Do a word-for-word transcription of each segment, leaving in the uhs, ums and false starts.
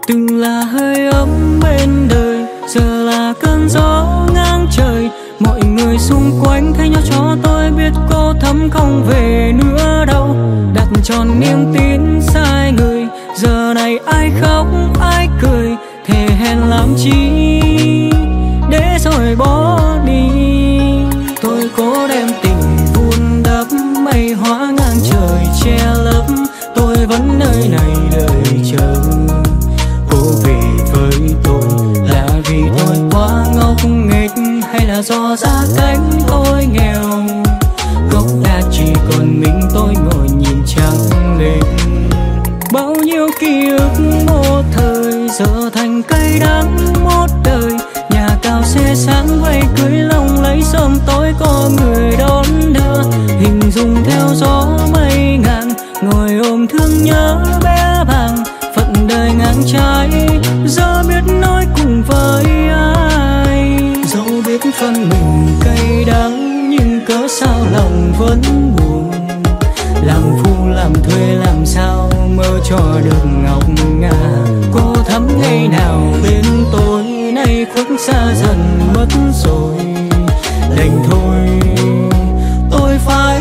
từng là hơi ấm bên đời, giờ là cơn gió ngang trời. Mọi người xung quanh thay nhau cho tôi biết cô thắm không về nữa đâu. Đặt tròn niềm tin sai người, giờ này ai khóc ai cười, thề hẹn làm chi để rồi bỏ đi. Tôi cố đem tình vun đắp, mây hóa ngang trời che lấp. Tôi vẫn nơi này đợi chờ cô về với tôi. Là vì tôi quá ngốc nghếch hay là do gia cảnh tôi nghèo? Gốc đã chỉ còn mình tôi ngồi nhìn trăng lên. Bao nhiêu ký ức một thời giờ thành cay đắng một đời. Nhà cao xe sáng vây cưới lồng lấy sớm tối có người đón đưa. Hình dung theo gió mây ngàn, ngồi ôm thương nhớ bé bàng. Phận đời ngang trái, giờ biết nói cùng với ai. Dẫu biết phân mình cay đắng, nhưng cớ sao lòng vẫn buồn. Làm phu làm thuê làm sao mơ cho được ngọc ngà. Cô thắm ngày nào bên tôi, nay khuất xa dần mất rồi. Đành thôi tôi phải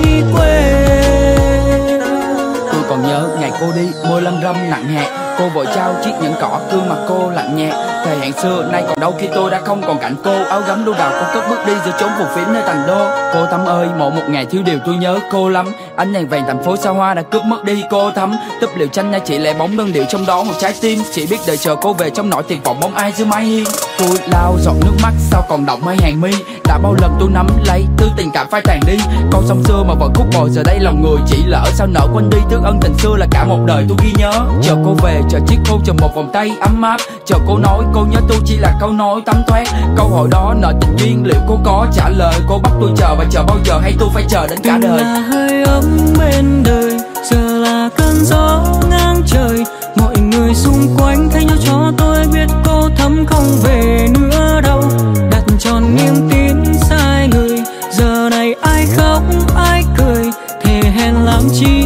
quên. Tôi còn nhớ ngày cô đi, môi lâm râm nặng nhẹ. Cô vội trao chiếc nhẫn cỏ, gương mặt cô lạnh nhẹ. Thời hẹn xưa nay còn đâu khi tôi đã không còn cạnh cô. Áo gấm đu đào cô cất bước đi giữa chốn phù phiếm nơi thành đô. Cô Thắm ơi, mỗi một ngày thiếu điều tôi nhớ cô lắm. Ánh đèn vàng thành phố xa hoa đã cướp mất đi cô Thắm. Túp liều tranh nha chỉ lẻ bóng đơn điệu trong đó một trái tim. Chỉ biết đợi chờ cô về trong nỗi tuyệt vọng bóng ai dưới mái hiên. Tôi lau giọt nước mắt sao còn đọng mây hàng mi. Đã bao lần tôi nắm lấy thứ tình cảm phai tàn đi. Câu sông xưa mà vẫn khúc bồi giờ đây lòng người chỉ lỡ. Sao nỡ quên đi thứ ân tình xưa là cả một đời tôi ghi nhớ. Chờ cô về, chờ chiếc khô, chờ một vòng tay ấm áp. Chờ cô nói cô nhớ tôi chỉ là câu nói tắm toét. Câu hỏi đó nợ tình duyên liệu cô có trả lời. Cô bắt tôi chờ và chờ bao giờ hay tôi phải chờ đến cả đời. Từng là hơi ấm bên đời, giờ là cơn gió ngang trời. Mọi người xung quanh thay nhau cho tôi biết cô thắm không về nữa đâu. Đặt tròn niềm tin sai người, giờ này ai khóc ai cười, thề hẹn làm chi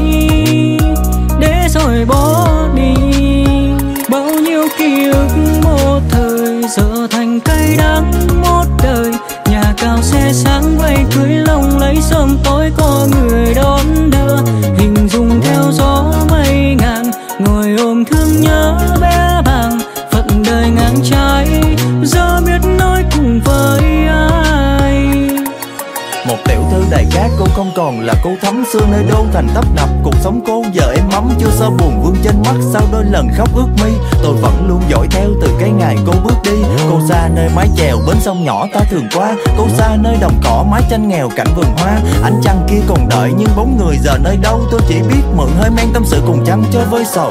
để rồi bỏ đi. Bao nhiêu ký ức một thời giờ thành cay đắng một đời. Nhà cao xe sáng vây cưới lồng lấy sớm tối có người đón đưa. Hình dung theo gió mây ngàn, ngồi ôm thương nhớ bé bàng. Phận đời ngang trái, giờ biết nói cùng với ai. Một tiểu thư đầy cát, cô không còn là cô Thắm xưa nơi đô thành tấp nập. Cuộc sống cô giờ em mắm chưa sao buồn vương trên mắt. Sau đôi lần khóc ướt mi, tôi vẫn luôn dõi theo từ cái ngày cô bước đi. Cô xa nơi mái chèo bến sông nhỏ ta thường qua. Cô xa nơi đồng cỏ mái tranh nghèo cảnh vườn hoa. Ánh trăng kia còn đợi nhưng bóng người giờ nơi đâu. Tôi chỉ biết mượn hơi men tâm sự cùng trăng cho vơi sầu.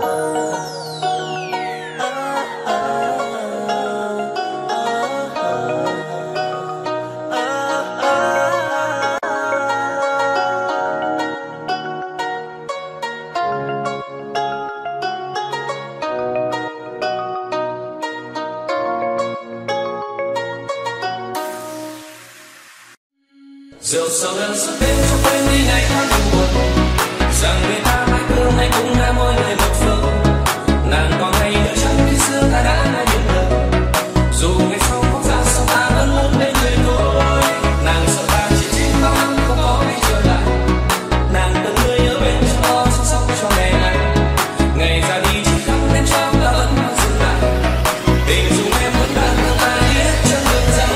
Rượu sầu lần suốt đêm cho quên đi ngày tháng buồn. Rằng người ta mãi thương hay cũng đã mỗi người một phương. Nàng còn hay nhớ chăng khi xưa ta đã nói những lời. Dù ngày sau có ra sao ta vẫn luôn bên người thôi. Nàng sợ ta chỉ chín bao năm không có ngày trở lại. Nàng từng người nhớ bên cho lo chăm sóc cho ngày này. Ngày ra đi chỉ khắp đêm trong ta vẫn còn dừng lại. Tình dù em vẫn đang thương ta hết chân đường ra.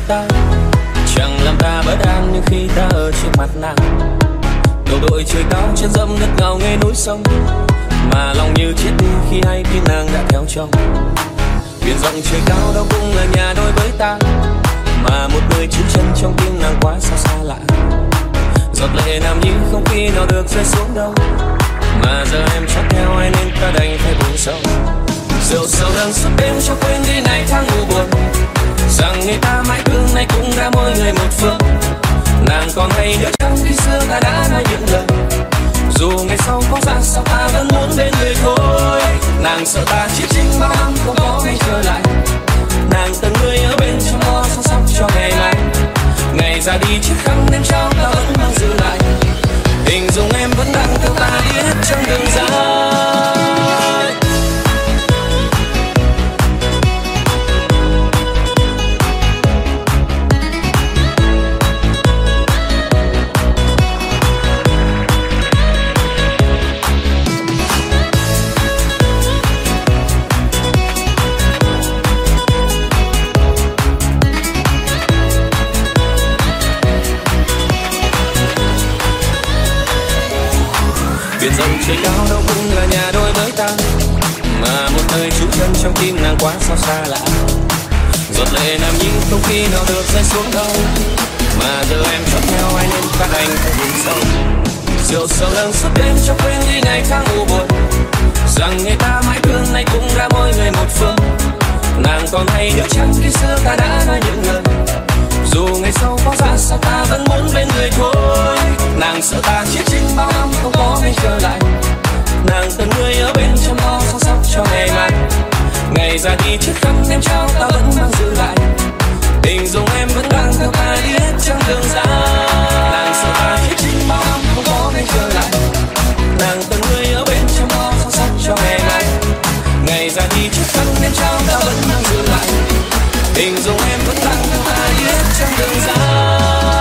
ta, chẳng làm ta bất an như khi ta ở trước mặt nàng. Đầu đội trời cao chân dẫm đất ngào nghe núi sông, mà lòng như chết đi khi hay tin nàng đã theo chồng. Biển rộng trời cao đâu cũng là nhà đôi với ta, mà một người trú chân trong tim nàng quá xa xa lạ. Giọt lệ nam nhi không khi nào được rơi xuống đâu, mà giờ em chắc theo ai nên ta đành phải buồn sâu. Rượu sầu đang suốt đêm cho quên đi ngày tháng u buồn, rằng người ta mãi thương nay cũng đã mỗi người một phương. Nàng còn hay nhớ chăng khi xưa ta đã nói những lời, dù ngày sau có ra sao ta vẫn muốn bên người thôi. Nàng sợ ta chết chính bao năm không có ngày trở lại, nàng từng người ở bên trong lo săn sóc cho ngày mai. Ngày ra đi chiếc khăn em trao ta vẫn mang giữ lại, hình dung em vẫn đang theo ta đi hết trong đường dài. Biển rộng trời cao đâu cũng là nhà đôi với ta, mà một nơi trú chân trong tim nàng quá sao xa lạ. Giọt lệ nam nhi không khi nào được rơi xuống đâu, mà giờ em chọn theo ai nên ta đành phải buồn sâu. Rượu sầu lần suốt đêm cho quên đi ngày tháng u buồn, rằng người ta mãi thương nay cũng đã mỗi người một phương. Nàng còn hay nhớ chăng khi xưa ta đã nói những lời, dù ngày sau có ra sao ta vẫn muốn bên người thôi. Nàng sợ ta chết chính bao năm không có ngày trở lại, nàng từng người ở bên trong lo săn sóc cho ngày mai. Ngày ra đi chiếc khăn em trao ta vẫn mang giữ lại, hình dung em vẫn đang theo ta đi hết trong đường dài. Nàng sợ ta chết chính bao năm không có ngày trở lại, nàng từng người ở bên trong lo săn sóc cho ngày mai. Ngày ra đi chiếc khăn em trao ta vẫn mang giữ lại, hình dung em vẫn đang theo ta đi hết trong đường dài.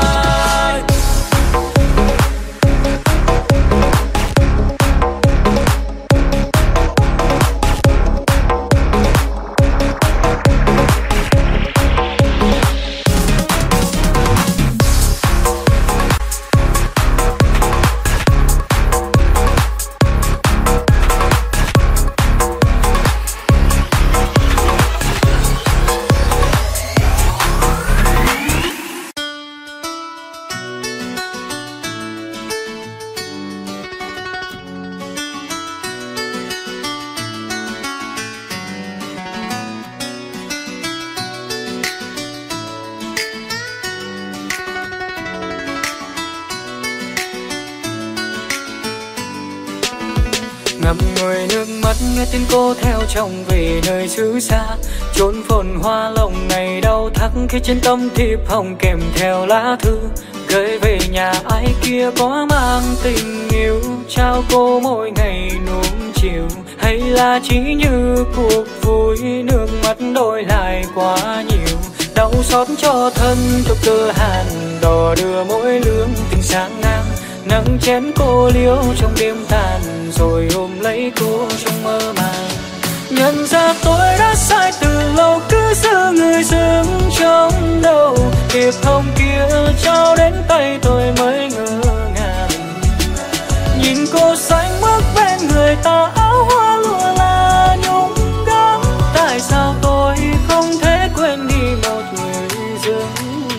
Ngậm ngùi nước mắt nghe tin cô theo chồng về nơi xứ xa, chốn phồn hoa lòng ngày đau thắt khi trên tấm thiệp hồng kèm theo lá thư gửi về nhà ai kia có mang tình yêu trao cô mỗi ngày nuông chiều, hay là chỉ như cuộc vui nước mắt đổi lại quá nhiều. Đau xót cho thân trong cơ hàn đò đưa mỗi lương tình sáng ngang, nắng chén cô liêu trong đêm tàn rồi ôm lấy cô trong mơ màng. Nhận ra tôi đã sai từ lâu, cứ giữ người dưng trong đầu, thiệp hồng kia trao đến tay tôi mới ngỡ ngàng. Nhìn cô xanh bước bên người ta, áo hoa lụa là nhung gấm, tại sao tôi không thể quên đi một người dưng.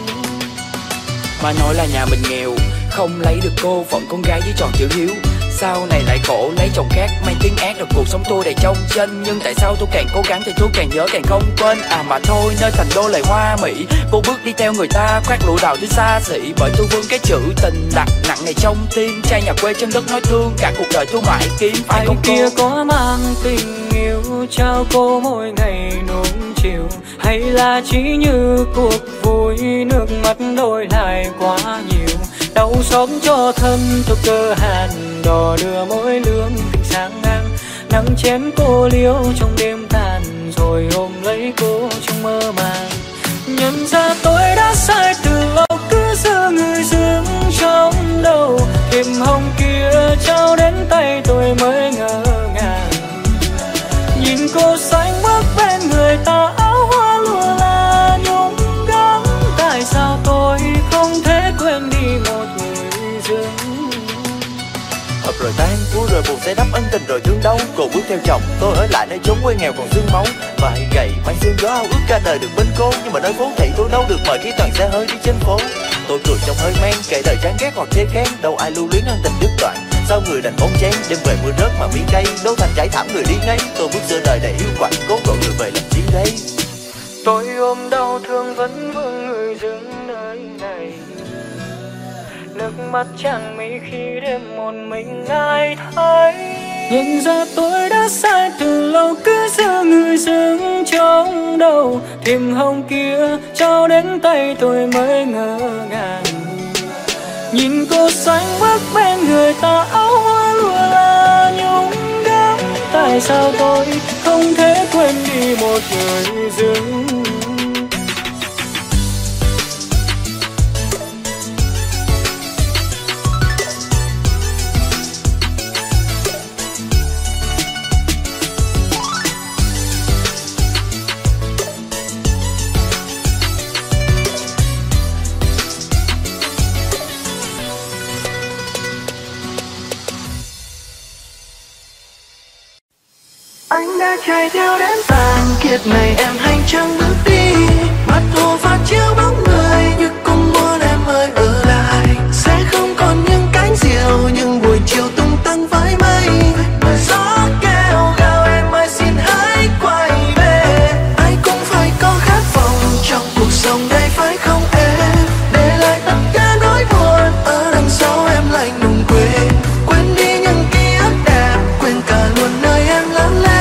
Mà nói là nhà mình nghèo, không lấy được cô phận con gái với tròn chữ hiếu. Sau này lại khổ lấy chồng khác, mang tiếng ác rồi cuộc sống tôi đầy trong tranh. Nhưng tại sao tôi càng cố gắng thì tôi càng nhớ càng không quên. À mà thôi nơi thành đô lại hoa mỹ, cô bước đi theo người ta khoác lụa đào tới xa xỉ. Bởi tôi vương cái chữ tình đặt nặng ngày trong tim, trai nhà quê chân đất nói thương cả cuộc đời tôi mãi kiếm. Phải ai không cô? Kia có mang tình yêu trao cô mỗi ngày nuông chiều, hay là chỉ như cuộc vui nước mắt đổi lại quá nhiều. Đau xót cho thân thuộc cơ hàn đò đưa mỗi lương tình sáng ngang, nắng chén cô liêu trong đêm tàn rồi ôm lấy cô trong mơ màng. Nhận ra tôi đã sai từ lâu, cứ giữ người dưng trong đầu, thiệp hồng kia trao đến tay tôi mới ngỡ ngàng. Nhìn cô xanh bước bên người ta, áo hoa lụa là nhung gấm, sẽ đắp ân tình rồi thương đâu. Cô bước theo chồng, tôi ở lại nơi chốn quê nghèo còn xương máu. Vai gầy mang xương gió ao ước cả đời được bên cô, nhưng mà nơi phố thị tôi đâu được mời khi toàn xe hơi đi trên phố. Tôi cười trong hơi men, kể đời chán ghét hoặc chê khen, đâu ai lưu luyến ân tình đứt đoạn. Sao người đành bóng chén, đêm về mưa rớt mà miếng cây, đô thành trải thảm người đi ngay. Tôi bước giữa đời đầy yêu quạnh, cố gọi người về làm chi đây. Tôi ôm đau thương vẫn vương người dưng nơi này, nước mắt chẳng mấy khi đêm một mình ai thấy. Nhận ra tôi đã sai từ lâu, cứ giữ người dưng trong đầu. Thêm hồng kia trao đến tay tôi mới ngỡ ngàng, nhìn cô xanh bước bên người ta, áo hoa lụa là nhung đắng. Tại sao tôi không thể quên đi một người dưng? Anh đã chạy theo đến tàn kiệt này, em hành trang bước đi. Mặt hồ phản chiếu bóng người, như cũng muốn em ơi ở lại. Sẽ không còn những cánh diều, những buổi chiều tung tăng với mây. Bởi gió kêu gào em ơi xin hãy quay về. Ai cũng phải có khát vọng trong cuộc sống đây phải không em? Để lại tất cả nỗi buồn, ở đằng sau em lạnh lùng quên. Quên đi những ký ức đẹp, quên cả luôn nơi em lớn lên.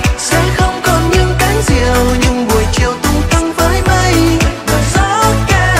Gió kêu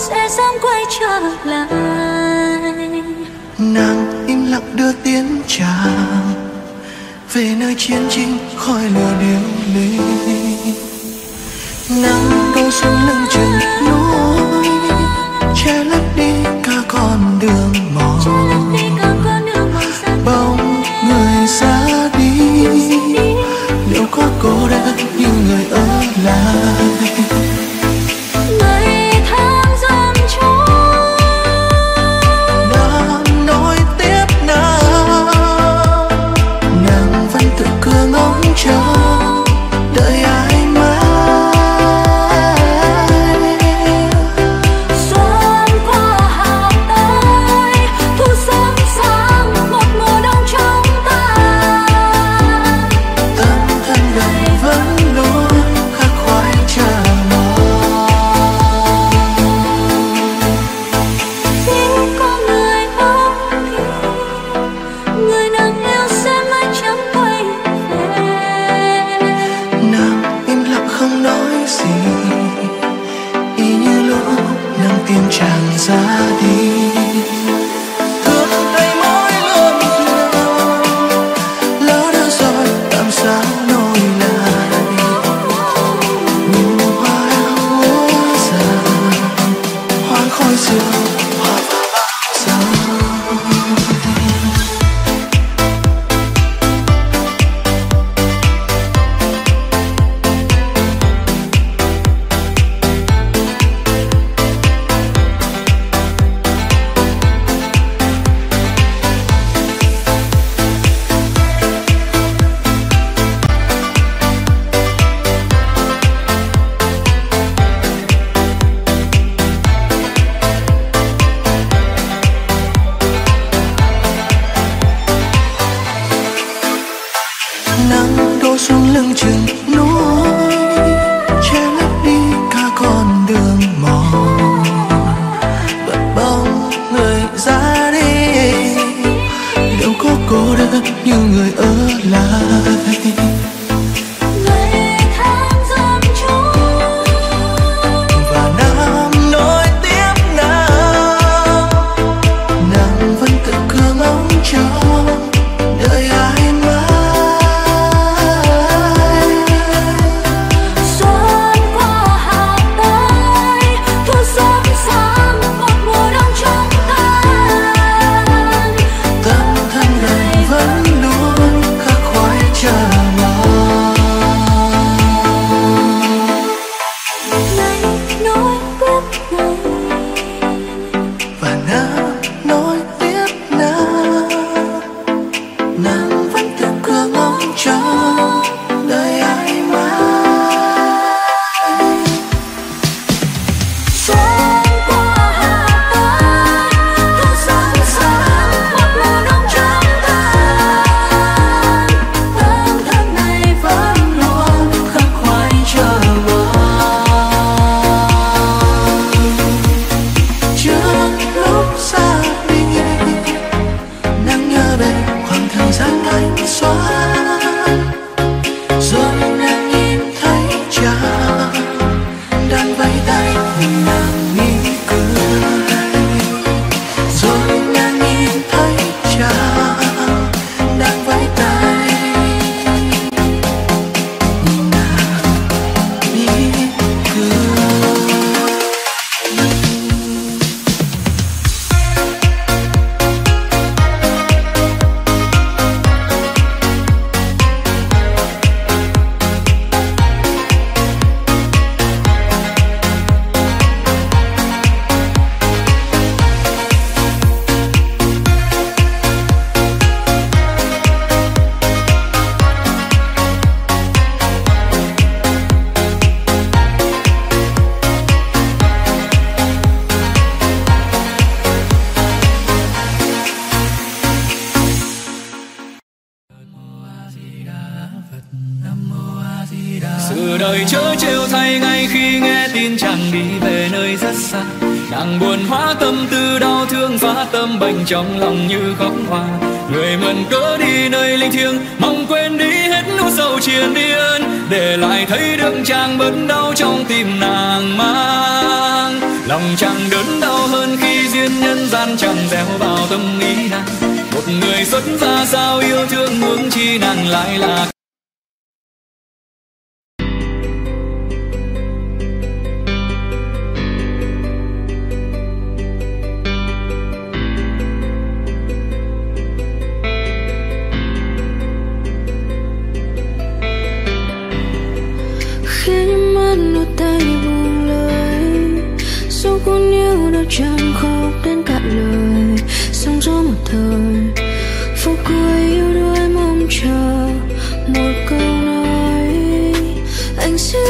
sẽ sớm quay trở lại. Nàng im lặng đưa tiếng chào về nơi chiến tranh khói lửa điêu ly. Nắng đổ xuống lưng chừng núi che lấp đi cả con đường mòn. Bóng người ra đi, liệu có cô đơn như người ở lại? Ngày tháng dần trôi, đã nối tiếp nào, nàng vẫn tự cứ ngóng chờ đợi ai mãi. xuân qua hạ tới, thu sớm sang một mùa đông trong ta. Tâm thân đời vẫn luôn khắc khoải chờ mong. Xin có người ôm đi, người nàng yêu sẽ mãi chẳng quay về. Nàng im lặng không nói gì, y như lúc nàng tìm chàng ra đi. Thương thấy mỗi lần lỡ đã rồi làm sao nối lại. Nhìn hoa úa dần, hoa khói sương, hoa và bão giông. Nắng đổ xuống lưng chừng núi che lấp đi cả con đường mòn. Bật bóng người ra đi, liệu có cô đơn như người ở lại? Ngày tháng dần trôi, Và năm nối tiếp nào, nàng vẫn tự cứ ngóng chờ đợi ai mãi. xuân qua hạ tới, thu sớm sang một mùa đông trong ta. Tâm thân đời vẫn luôn khắc khoải chờ mong. Ngày nối tiếp ngày, Và nào nối tiếp nào, nàng vẫn tự cứ ngóng chờ đợi ai mãi. xuân qua hạ tới, thu sớm sang một mùa đông trong ta. Tâm thân này vẫn luôn Khắc khoải chờ mong. Trước lúc xa đi, nàng nhớ về khoảng thời gian anh xóa. Rồi nàng nhìn thấy chàng đang vẫy tay nhìn nàng mỉm cười. Rồi nàng nhìn thấy chàng đang vẫy tay nhìn nàng mỉm cười. Sự đời chớ trêu thay ngay khi nghe tin chàng đi về nơi rất xa. Nàng buồn hóa tâm tư đau thương phá tâm bệnh trong lòng như khóc hoa. Người mượn cớ đi nơi linh thiêng mong quên đi hết nỗi sầu triền miên, để lại thấy được chàng bớt đau trong tim nàng mang. Lòng lòng chẳng đớn đau hơn khi duyên nhân gian chẳng gieo vào tâm ý nàng. Một người xuất gia sao yêu thương hướng chi nàng lại là tay buông lời, dù cuốn yêu đâu chẳng khóc đến cạn lời. Sóng gió một thời, phút cuối yêu đuối mong chờ một câu nói. Anh sẽ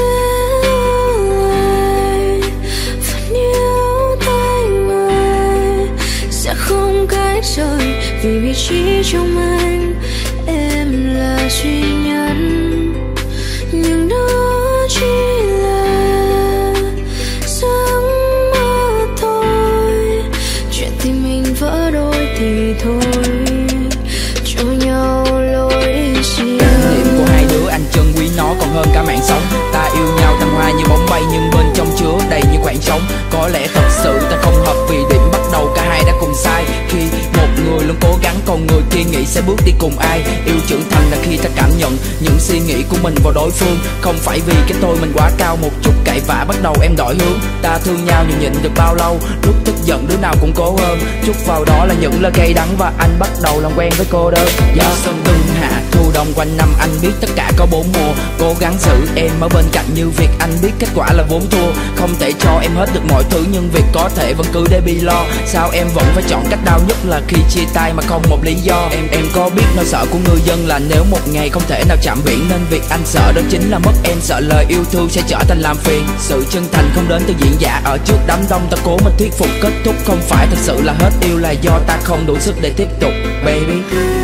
ơi, vẫn yêu tay người, sẽ không cách rời vì vị trí trong anh em là duy nhất. Nhưng đó chỉ là giấc mơ thôi, chuyện tình mình vỡ đôi thì thôi, cho nhau lối đi riêng. Điểm của hai đứa anh chân quý nó còn hơn cả mạng sống. Ta yêu nhau thăng hoa như bóng bay nhưng bên trong chứa đầy như khoảng trống. Có lẽ thật sự ta không hợp vì điểm bắt đầu cả hai đã cùng sai. Khi một người luôn cố gắng còn người kia nghĩ sẽ bước đi cùng ai. Yêu trưởng thành là khi ta cảm nhận những suy nghĩ của mình vào đối phương, không phải vì cái tôi mình quá cao một chút cãi vã bắt đầu em đổi hướng. Ta thương nhau nhưng nhịn được bao lâu, lúc tức giận đứa nào cũng cố hơn. Chút vào đó là những lời cay đắng và anh bắt đầu làm quen với cô đơn. Gió xuân từng hạ thu đông quanh năm, anh biết tất cả có bốn mùa. Cố gắng giữ em ở bên cạnh như việc anh biết kết quả là vốn thua. Không thể cho em hết được mọi thứ nhưng việc có thể vẫn cứ để bị lo. Sao em vẫn phải chọn cách đau nhất là khi chia tay mà không một lý do. Em em có biết nỗi sợ của người dân là nếu một ngày không thể nào chạm biển, nên việc anh sợ đó chính là mất em. Sợ lời yêu thương sẽ trở thành làm phiền. Sự chân thành không đến từ diễn giả ở trước đám đông. Ta cố mà thuyết phục kết thúc không phải thật sự là hết yêu, là do ta không đủ sức để tiếp tục baby.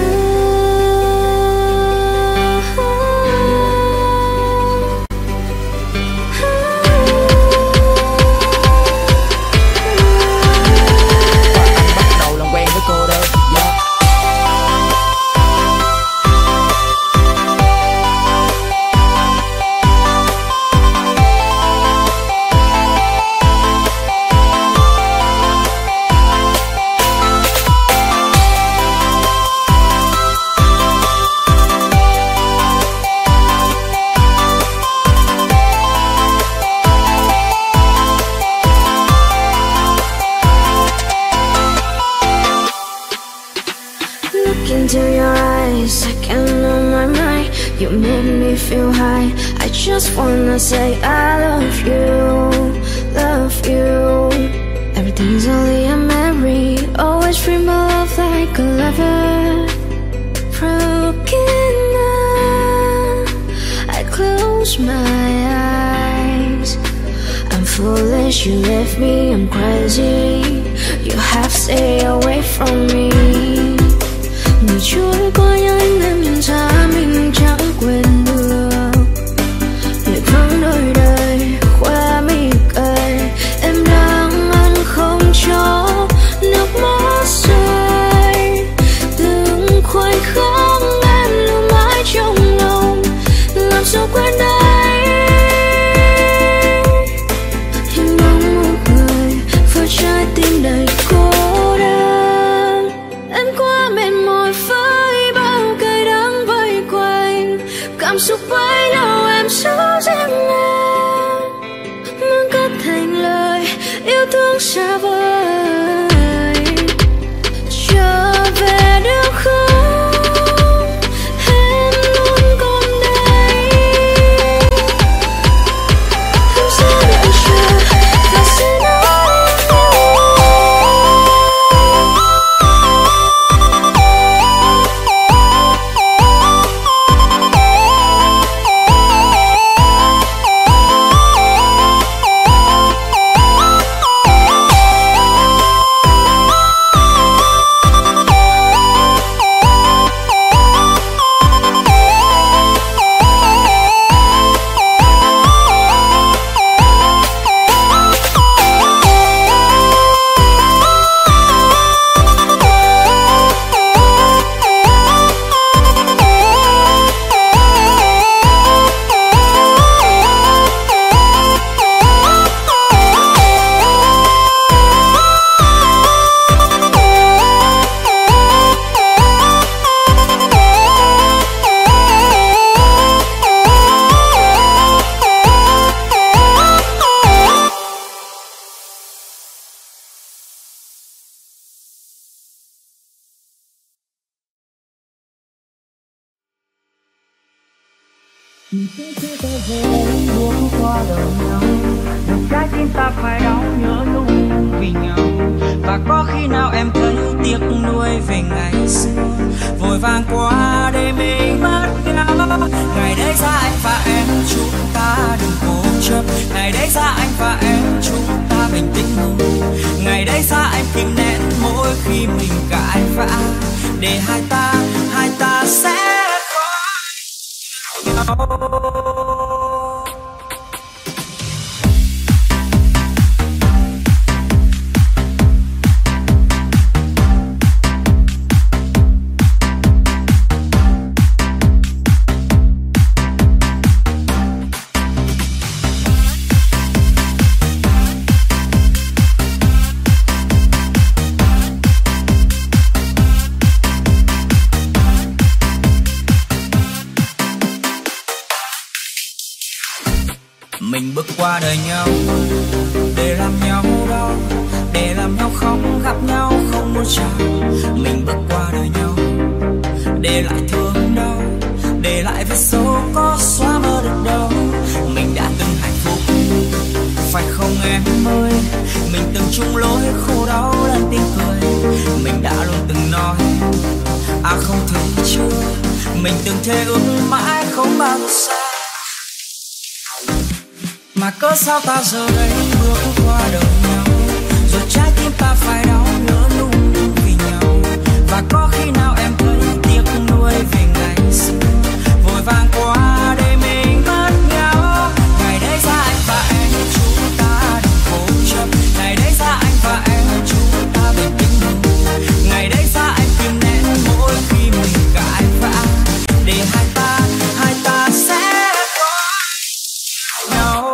Into your eyes, I can't know my mind. You made me feel high. I just wanna say I love you, love you. Everything's only a memory. Always dream of love like a lover. Broken now, I close my eyes. I'm foolish, you left me, I'm crazy. You have to stay away from me. Ngày trôi qua nhanh em nhận ra mình chẳng quên được. Lệ vắng đôi đời khoe mi cười. Em đang ăn không cho nước mắt rơi. Từng khoảnh khắc em lưu mãi trong lòng, làm sao quên đây. Hình bóng một người với trái tim đầy cô đơn. Em quá mệt mỏi với bao cay đắng vây quanh. Cảm xúc bấy lâu em giấu riêng em, muốn cất thành lời yêu thương xa vời. Trở về được không, em luôn còn đây. Em sẽ đợi chờ và sẽ nói Bước qua đời nhau, một trái tim ta phải đau nhớ luôn vì nhau. Và có khi nào em thấy tiếc nuối về ngày xưa, vội vàng qua để mình mất nhau. Ngày đấy ra anh và em chúng ta đừng cố chấp, ngày đấy ra anh và em chúng ta bình tĩnh hơn. Ngày đấy ra anh kìm nén mỗi khi mình cãi vã, để hai ta hai ta sẽ có nhau. Mình bước qua đời nhau để làm nhau đau, để làm nhau khóc, gặp nhau không muốn chào. Mình bước qua đời nhau để lại thương đau, để lại vết dấu có xóa mơ được đâu. Mình đã từng hạnh phúc phải không em ơi, mình từng chung lối khổ đau lần tiếng cười. Mình đã luôn từng nói à không thấy chưa, mình từng thề ước mãi không bao giờ xa. Mà cớ sao ta giờ đây bước qua đời nhau, rồi trái tim ta phải đau nhớ luôn vì nhau. Và có khi nào em thấy tiếc nuối về ngày xưa, vội vàng qua để mình mất nhau. Ngày đấy ra anh và em chúng ta đừng cố chấp, ngày đấy ra anh và em chúng ta bình tĩnh hơn. Ngày đấy ra anh kìm nén mỗi khi mình cãi vã, để hai ta hai ta sẽ có nhau.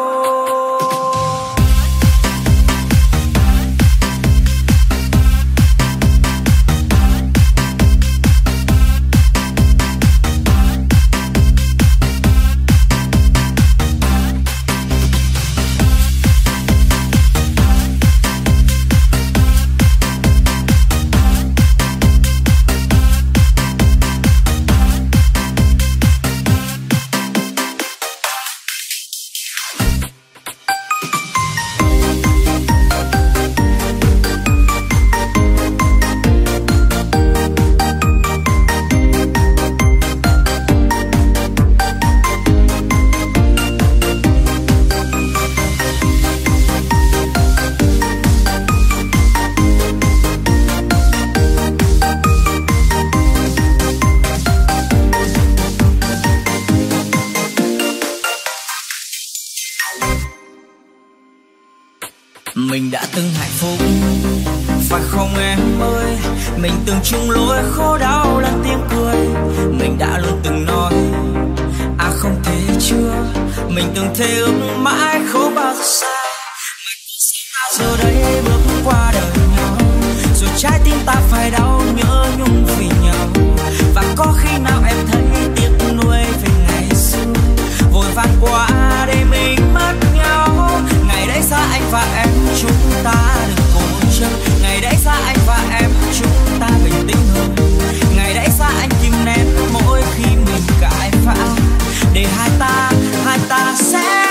Mình đã từng hạnh phúc phải không em ơi, mình từng chung lối khổ đau lần tiếng cười. Mình đã luôn từng nói à không thể chưa, mình từng thề ước mãi không bao giờ xa. Mà giờ đây bước qua đời nhau, rồi trái tim ta phải đau nhớ nhung vì nhau. Và có khi nào em thấy tiếc nuối về ngày xưa, vội vàng qua để mình mất nhau. Ngày đấy xa anh và em chúng ta đừng cố chấp, ngày đấy xa anh và em chúng ta bình tĩnh hơn. Ngày đấy xa anh kìm nén mỗi khi mình cãi vã, để hai ta hai ta sẽ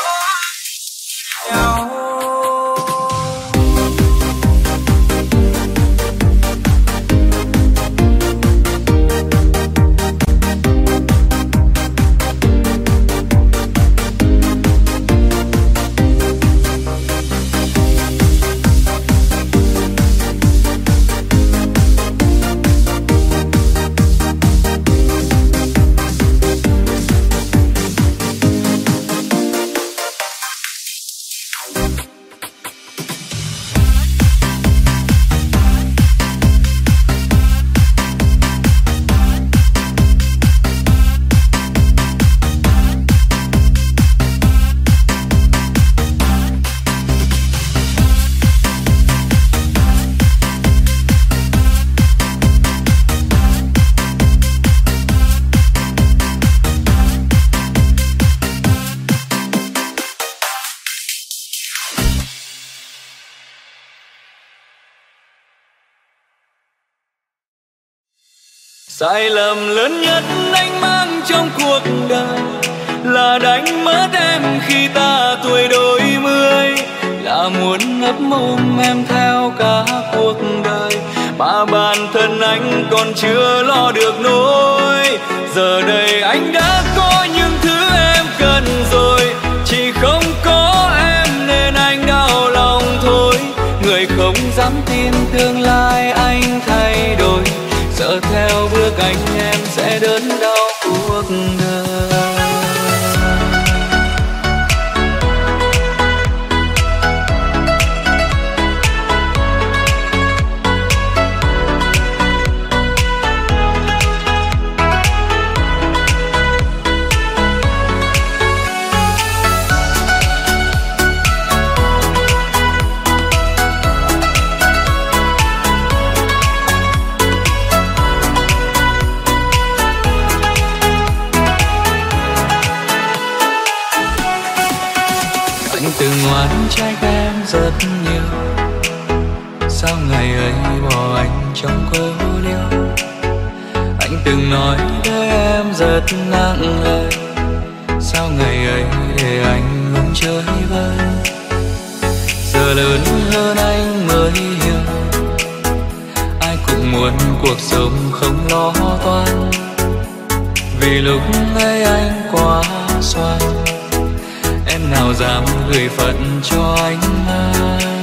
có nhau. Sai lầm lớn nhất anh mang trong cuộc đời là đánh mất em khi ta tuổi đôi mươi, là muốn ấp ôm em theo cả cuộc đời mà bản thân anh còn chưa lo được nỗi. Giờ đây anh đã có những thứ em cần rồi, chỉ không có em nên anh đau lòng thôi. Người không dám tin tương lai anh thay đổi, sợ theo bước anh em sẽ đớn đau cuộc đời. Từng ngoan trách em rất nhiều, sao ngày ấy bỏ anh trong cô liêu. Anh từng nói với em rất nặng lời, sao ngày ấy để anh ngóng chơi vơi. Giờ lớn hơn anh mới hiểu, ai cũng muốn cuộc sống không lo toan. Vì lúc ấy anh quá xoan, em nào dám gửi phận cho anh mang.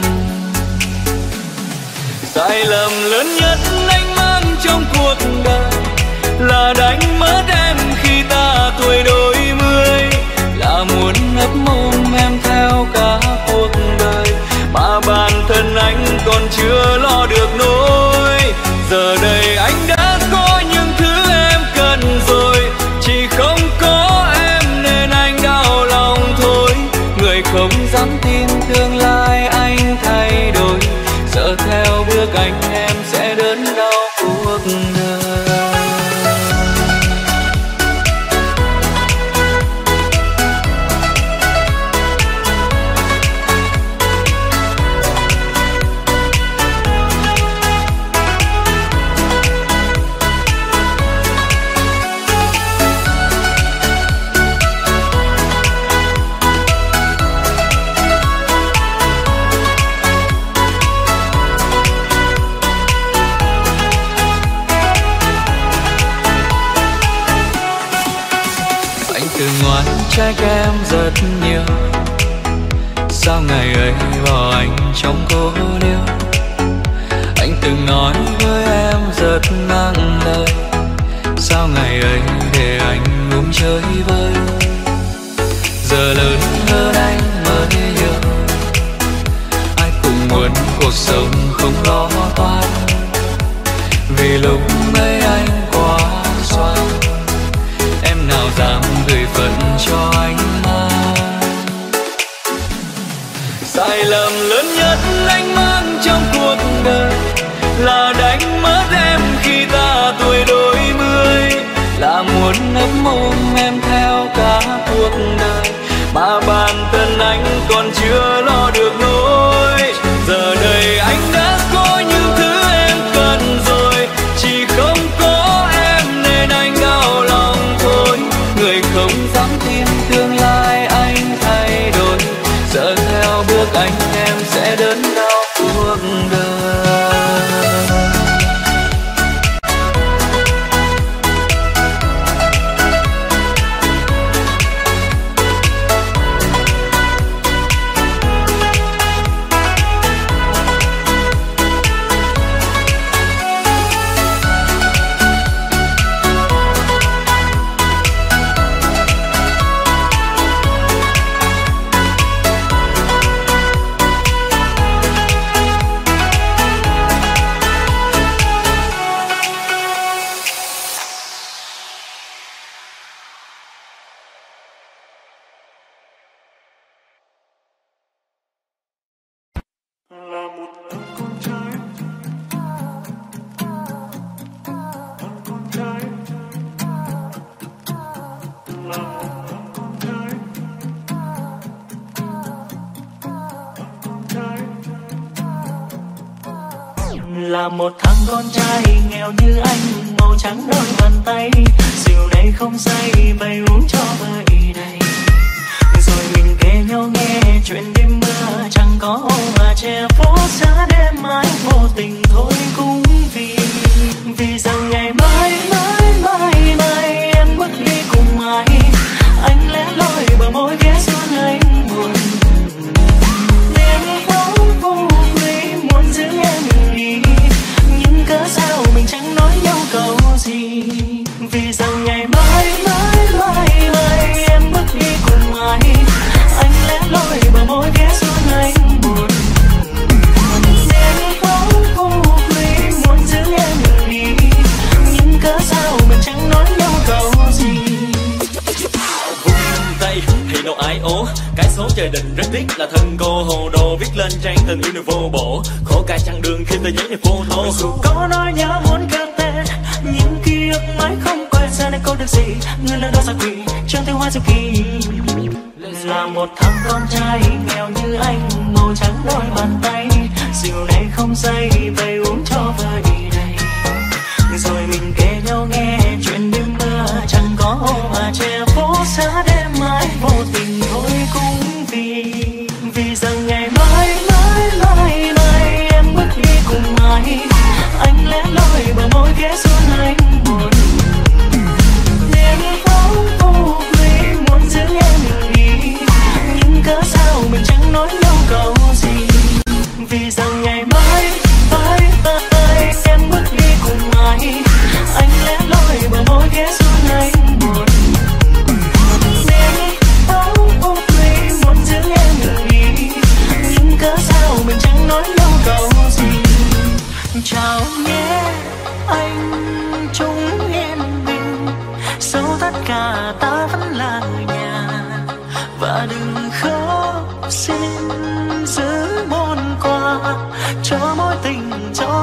Sai lầm lớn nhất anh mang trong cuộc đời là đánh mất em khi ta tuổi đôi mươi, là muốn ấp ôm em theo cả cuộc đời mà bản thân anh còn chưa lo được nỗi. Giờ đây anh đã có những thứ em cần rồi, chỉ không có em nên anh đau lòng thôi. Người không dám tin tương lai anh thay đổi, sợ theo bước anh em sẽ đớn đau cuộc đời. Trách em rất nhiều, sao ngày ấy bỏ anh trong cô liêu. Anh từng nói với em rất nặng lời, sao ngày ấy để anh ngủ chơi vơi. Giờ lớn hơn anh mới hiểu, ai cũng muốn cuộc sống không lo toan. Vì lúc ấy anh quá xoan, em nào dám gửi phận cho anh mang. Sai lầm lớn nhất anh mang trong cuộc đời là đánh mất em khi ta tuổi đôi mươi, là muốn ấp ôm em theo cả cuộc đời mà bản thân anh còn chưa lo được nỗi. Giờ đây anh đã có những thứ em cần rồi, chỉ không có em nên anh đau lòng thôi. Người không dám tin tương lai anh thay đổi, sợ theo bước anh em sẽ đớn đau cuộc đời. Là một thằng con trai nghèo như anh, màu trắng đôi bàn tay, rượu này không say bày uống cho bơi đầy. tay ố. Cái số trời định rất tiếc là thân cô hồ đồ, viết lên trang tình yêu này vô bổ. Khổ cả chặng đường khi tôi nhớ những photo. Dù có nói nhớ muốn gác tên, những ký ức mãi không quên. Giờ này có được gì người lần đó xa quỷ trong tiếng hoa diệu kỳ. Là một thằng con trai nghèo như anh, màu trắng đôi bàn tay, rượu này không say về uống cho vơi đi đây. Rồi mình kể nhau nghe chuyện đêm mưa, chẳng có hôm mà che phố xa đêm mãi vô tình thôi cũng vì vì rằng ngày mai mai mai mai em bước đi cùng ai, anh lẽ loi bờ môi ghé xuống anh một đêm phố vô quy muốn giữ em mình đi, nhưng cớ sao mình chẳng nói nhau câu gì. Vì rằng ngày mai mai mai em bước đi cùng ai, anh lẽ loi bờ môi ghé xuống anh một đêm phố vô quy muốn giữ em mình đi, nhưng cớ sao mình chẳng nói nhau câu gì. Chào nhé anh chúng yên bình, sau tất cả ta vẫn là người nhà. Và đừng khóc xin giữ món quà cho mối tình cho